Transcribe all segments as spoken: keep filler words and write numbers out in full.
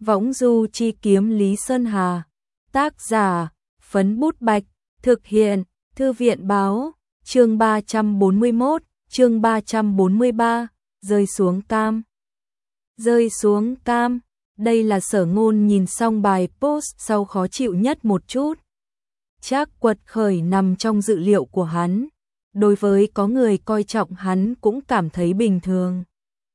Võng du chi kiếm Lý Sơn Hà. Tác giả, Phấn Bút Bạch. Thực hiện, Thư viện báo. Chương ba trăm bốn mươi mốt, chương ba trăm bốn mươi ba, rơi xuống cam. Rơi xuống cam, đây là Sở Ngôn nhìn xong bài post sau khó chịu nhất một chút. Trác Quật Khởi nằm trong dự liệu của hắn. Đối với có người coi trọng hắn cũng cảm thấy bình thường.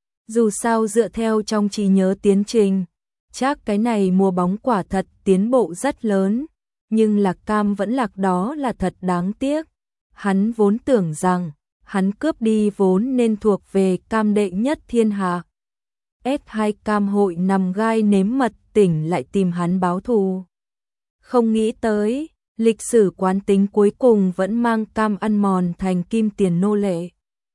Dù sao dựa theo trong trí nhớ tiến trình, Trác cái này mùa bóng quả thật tiến bộ rất lớn, nhưng lạc cam vẫn lạc đó là thật đáng tiếc. Hắn vốn tưởng rằng, hắn cướp đi vốn nên thuộc về cam đệ nhất thiên hạ. ét hai cam hội nằm gai nếm mật tỉnh lại tìm hắn báo thù. Không nghĩ tới, lịch sử quán tính cuối cùng vẫn mang cam ăn mòn thành kim tiền nô lệ.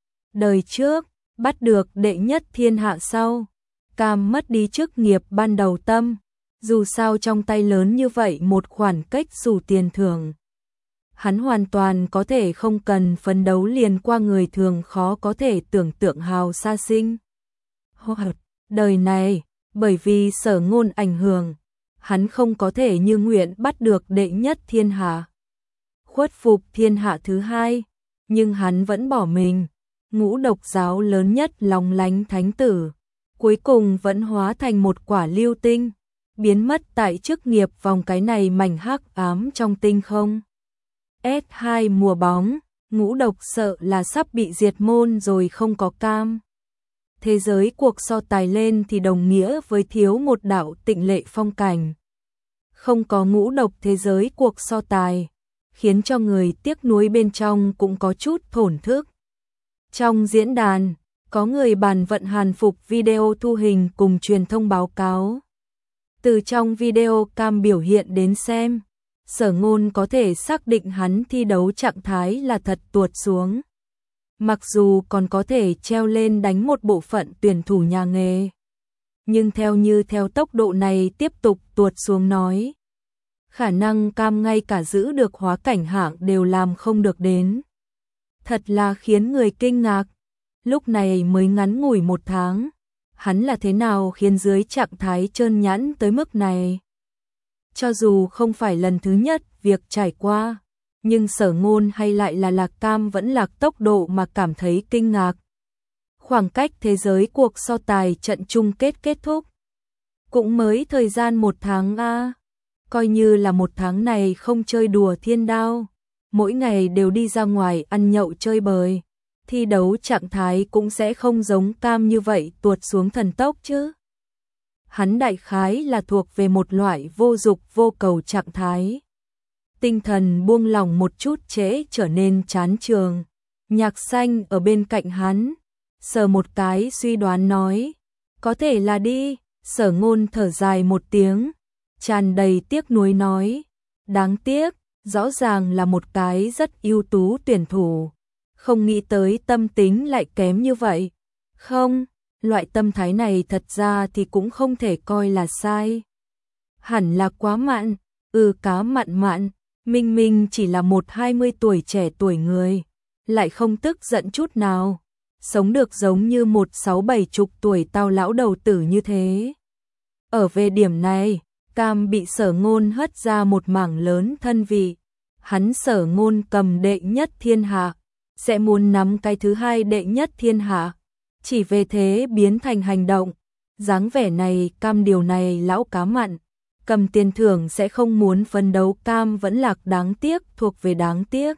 Đời trước, bắt được đệ nhất thiên hạ sau, cam mất đi chức nghiệp ban đầu tâm, dù sao trong tay lớn như vậy một khoản cách xù tiền thưởng. Hắn hoàn toàn có thể không cần phấn đấu liền qua người thường khó có thể tưởng tượng hào xa sinh. Hoặc, đời này, bởi vì Sở Ngôn ảnh hưởng, hắn không có thể như nguyện bắt được đệ nhất thiên hạ. Khuất phục thiên hạ thứ hai, nhưng hắn vẫn bỏ mình. Ngũ độc giáo lớn nhất long lánh thánh tử, cuối cùng vẫn hóa thành một quả lưu tinh, biến mất tại chức nghiệp vòng cái này mảnh hắc ám trong tinh không. ét hai mùa bóng, ngũ độc sợ là sắp bị diệt môn rồi không có cam. Thế giới cuộc so tài lên thì đồng nghĩa với thiếu một đạo tịnh lệ phong cảnh. Không có ngũ độc thế giới cuộc so tài, khiến cho người tiếc nuối bên trong cũng có chút thổn thức. Trong diễn đàn, có người bàn vận hàn phục video thu hình cùng truyền thông báo cáo. Từ trong video cam biểu hiện đến xem, Sở Ngôn có thể xác định hắn thi đấu trạng thái là thật tuột xuống. Mặc dù còn có thể treo lên đánh một bộ phận tuyển thủ nhà nghề, nhưng theo như theo tốc độ này tiếp tục tuột xuống nói, khả năng cam ngay cả giữ được hóa cảnh hạng đều làm không được đến. Thật là khiến người kinh ngạc. Lúc này mới ngắn ngủi một tháng, hắn là thế nào khiến dưới trạng thái trơn nhẵn tới mức này. Cho dù không phải lần thứ nhất việc trải qua, nhưng Sở Ngôn hay lại là lạc cam vẫn lạc tốc độ mà cảm thấy kinh ngạc. Khoảng cách thế giới cuộc so tài trận chung kết kết thúc, cũng mới thời gian một tháng a, coi như là một tháng này không chơi đùa thiên đao, mỗi ngày đều đi ra ngoài ăn nhậu chơi bời, thi đấu trạng thái cũng sẽ không giống cam như vậy tuột xuống thần tốc chứ. Hắn đại khái là thuộc về một loại vô dục vô cầu trạng thái. Tinh thần buông lỏng một chút trễ trở nên chán trường. Nhạc Xanh ở bên cạnh hắn, sờ một cái suy đoán nói, có thể là đi. Sở Ngôn thở dài một tiếng, tràn đầy tiếc nuối nói, đáng tiếc, rõ ràng là một cái rất ưu tú tuyển thủ, không nghĩ tới tâm tính lại kém như vậy. Không, loại tâm thái này thật ra thì cũng không thể coi là sai. Hẳn là quá mặn, ừ cá mặn mặn, minh minh chỉ là một hai mươi tuổi trẻ tuổi người, lại không tức giận chút nào, sống được giống như một sáu bảy chục tuổi tao lão đầu tử như thế. Ở về điểm này, cam bị Sở Ngôn hất ra một mảng lớn thân vị. Hắn Sở Ngôn cầm đệ nhất thiên hạ, sẽ muốn nắm cái thứ hai đệ nhất thiên hạ, chỉ về thế biến thành hành động. Dáng vẻ này cam điều này lão cá mặn, cầm tiền thưởng sẽ không muốn phấn đấu cam vẫn lạc đáng tiếc thuộc về đáng tiếc.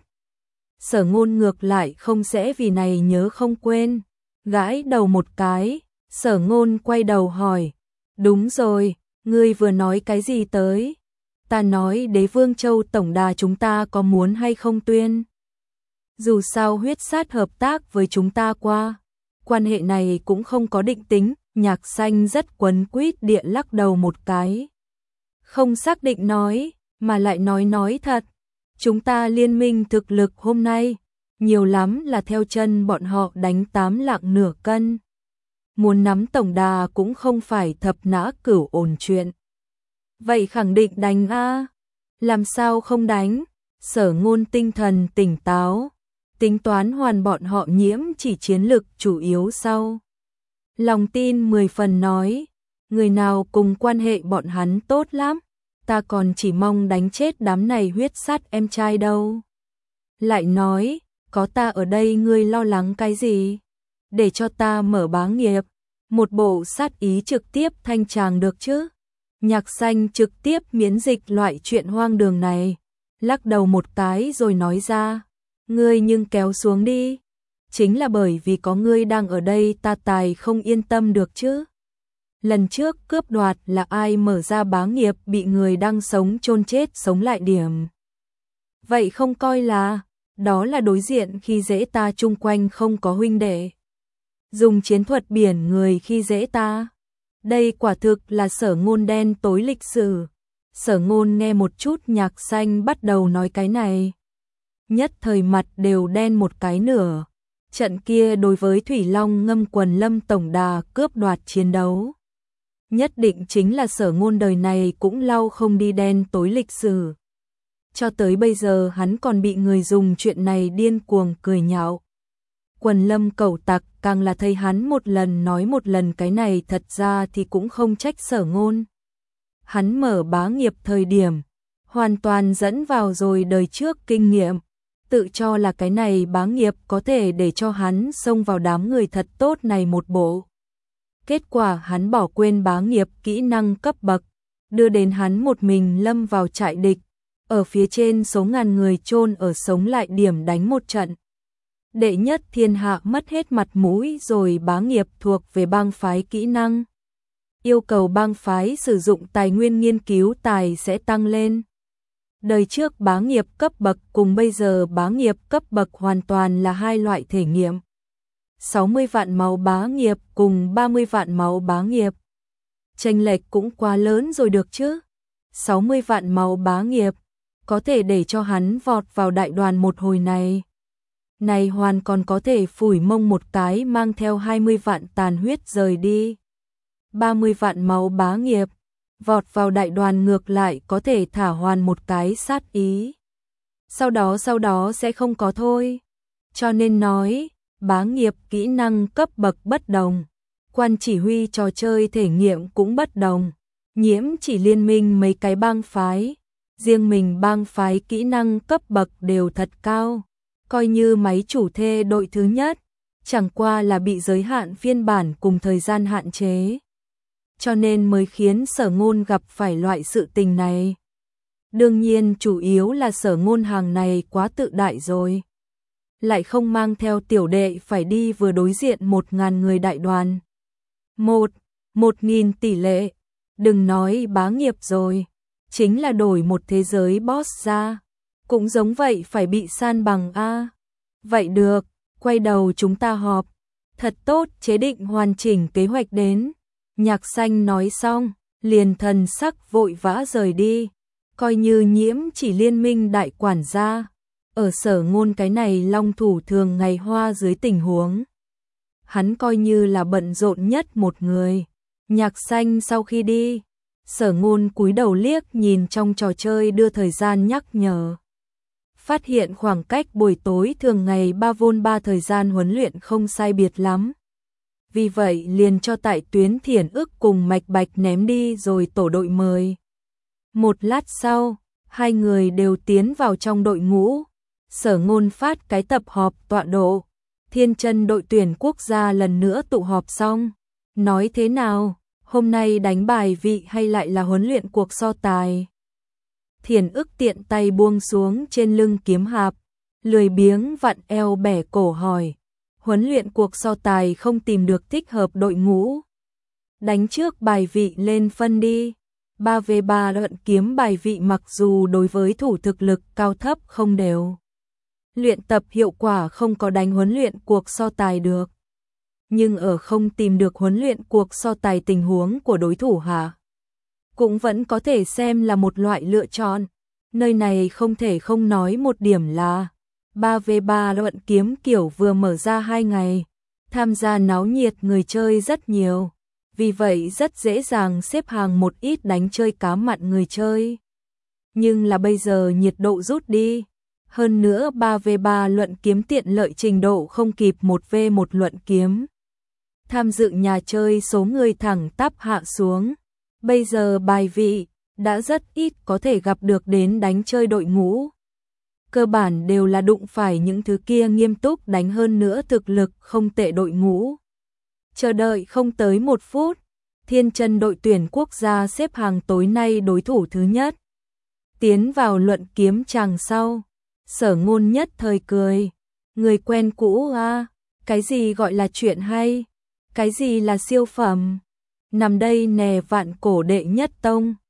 Sở Ngôn ngược lại không sẽ vì này nhớ không quên, gãi đầu một cái, Sở Ngôn quay đầu hỏi, đúng rồi, ngươi vừa nói cái gì tới? Ta nói Đế Vương Châu tổng đà chúng ta có muốn hay không tuyên? Dù sao huyết sát hợp tác với chúng ta qua, quan hệ này cũng không có định tính. Nhạc Xanh rất quấn quýt địa lắc đầu một cái. Không xác định nói, mà lại nói nói thật. Chúng ta liên minh thực lực hôm nay, nhiều lắm là theo chân bọn họ đánh tám lạng nửa cân. Muốn nắm tổng đà cũng không phải thập nã cửu ổn chuyện. Vậy khẳng định đánh a? Làm sao không đánh? Sở Ngôn tinh thần tỉnh táo, tính toán hoàn bọn họ nhiễm chỉ chiến lực chủ yếu sau. Lòng tin mười phần nói, người nào cùng quan hệ bọn hắn tốt lắm, ta còn chỉ mong đánh chết đám này huyết sát em trai đâu. Lại nói, có ta ở đây ngươi lo lắng cái gì? Để cho ta mở bá nghiệp, một bộ sát ý trực tiếp thanh tràng được chứ? Nhạc Xanh trực tiếp miễn dịch loại chuyện hoang đường này, lắc đầu một cái rồi nói ra, ngươi nhưng kéo xuống đi, chính là bởi vì có ngươi đang ở đây ta tài không yên tâm được chứ. Lần trước cướp đoạt là ai mở ra bá nghiệp bị người đang sống chôn chết sống lại điểm. Vậy không coi là, đó là đối diện khi dễ ta chung quanh không có huynh đệ. Dùng chiến thuật biển người khi dễ ta. Đây quả thực là Sở Ngôn đen tối lịch sử. Sở Ngôn nghe một chút Nhạc Xanh bắt đầu nói cái này. Nhất thời mặt đều đen một cái nửa. Trận kia đối với Thủy Long Ngâm Quần Lâm tổng đà cướp đoạt chiến đấu. Nhất định chính là Sở Ngôn đời này cũng lau không đi đen tối lịch sử. Cho tới bây giờ hắn còn bị người dùng chuyện này điên cuồng cười nhạo. Quần Lâm cẩu tặc càng là thấy hắn một lần nói một lần cái này, thật ra thì cũng không trách Sở Ngôn. Hắn mở bá nghiệp thời điểm, hoàn toàn dẫn vào rồi đời trước kinh nghiệm, tự cho là cái này bá nghiệp có thể để cho hắn xông vào đám người thật tốt này một bộ. Kết quả hắn bỏ quên bá nghiệp kỹ năng cấp bậc, đưa đến hắn một mình lâm vào trại địch, ở phía trên số ngàn người chôn ở sống lại điểm đánh một trận. Đệ nhất thiên hạ mất hết mặt mũi rồi bá nghiệp thuộc về bang phái kỹ năng. Yêu cầu bang phái sử dụng tài nguyên nghiên cứu tài sẽ tăng lên. Đời trước bá nghiệp cấp bậc cùng bây giờ bá nghiệp cấp bậc hoàn toàn là hai loại thể nghiệm. sáu mươi vạn máu bá nghiệp cùng ba mươi vạn máu bá nghiệp. Chênh lệch cũng quá lớn rồi được chứ. sáu mươi vạn máu bá nghiệp có thể để cho hắn vọt vào đại đoàn một hồi này. Này hoàn còn có thể phủi mông một cái mang theo hai mươi vạn tàn huyết rời đi. ba mươi vạn máu bá nghiệp, vọt vào đại đoàn ngược lại có thể thả hoàn một cái sát ý. Sau đó sau đó sẽ không có thôi. Cho nên nói, bá nghiệp kỹ năng cấp bậc bất đồng, quan chỉ huy trò chơi thể nghiệm cũng bất đồng. Nhiễm chỉ liên minh mấy cái bang phái, riêng mình bang phái kỹ năng cấp bậc đều thật cao. Coi như máy chủ thê đội thứ nhất, chẳng qua là bị giới hạn phiên bản cùng thời gian hạn chế. Cho nên mới khiến Sở Ngôn gặp phải loại sự tình này. Đương nhiên chủ yếu là Sở Ngôn hàng này quá tự đại rồi. Lại không mang theo tiểu đệ phải đi vừa đối diện một ngàn người đại đoàn. Một, một nghìn tỷ lệ. Đừng nói bá nghiệp rồi. Chính là đổi một thế giới boss ra. Cũng giống vậy phải bị san bằng a. Vậy được, quay đầu chúng ta họp. Thật tốt, chế định hoàn chỉnh kế hoạch đến. Nhạc Xanh nói xong, liền thần sắc vội vã rời đi. Coi như Nhiễm chỉ liên minh đại quản gia. Ở Sở Ngôn cái này long thủ thường ngày hoa dưới tình huống. Hắn coi như là bận rộn nhất một người. Nhạc Xanh sau khi đi, Sở Ngôn cúi đầu liếc nhìn trong trò chơi đưa thời gian nhắc nhở. Phát hiện khoảng cách buổi tối thường ngày ba vôn ba thời gian huấn luyện không sai biệt lắm. Vì vậy liền cho tại tuyến Thiển Ức cùng Mạch Bạch ném đi rồi tổ đội mời. Một lát sau, hai người đều tiến vào trong đội ngũ. Sở Ngôn phát cái tập họp tọa độ. Thiên Chân đội tuyển quốc gia lần nữa tụ họp xong. Nói thế nào, hôm nay đánh bài vị hay lại là huấn luyện cuộc so tài? Thiển Ức tiện tay buông xuống trên lưng kiếm hạp, lười biếng vặn eo bẻ cổ hỏi. Huấn luyện cuộc so tài không tìm được thích hợp đội ngũ. Đánh trước bài vị lên phân đi. ba vs ba luận kiếm bài vị mặc dù đối với thủ thực lực cao thấp không đều. Luyện tập hiệu quả không có đánh huấn luyện cuộc so tài được. Nhưng ở không tìm được huấn luyện cuộc so tài tình huống của đối thủ hả? Cũng vẫn có thể xem là một loại lựa chọn. Nơi này không thể không nói một điểm là ba vs ba luận kiếm kiểu vừa mở ra hai ngày, tham gia náo nhiệt người chơi rất nhiều, vì vậy rất dễ dàng xếp hàng một ít đánh chơi cá mặn người chơi. Nhưng là bây giờ nhiệt độ rút đi, hơn nữa ba vs ba luận kiếm tiện lợi trình độ không kịp một vs một luận kiếm. tham dự nhà chơi số người thẳng tắp hạ xuống. Bây giờ bài vị đã rất ít có thể gặp được đến đánh chơi đội ngũ. Cơ bản đều là đụng phải những thứ kia nghiêm túc đánh hơn nữa thực lực không tệ đội ngũ. Chờ đợi không tới một phút, Thiên Chân đội tuyển quốc gia xếp hàng tối nay đối thủ thứ nhất. Tiến vào luận kiếm chàng sau, Sở Ngôn nhất thời cười. Người quen cũ à, cái gì gọi là chuyện hay, cái gì là siêu phẩm. Nằm đây nè vạn cổ đệ nhất tông.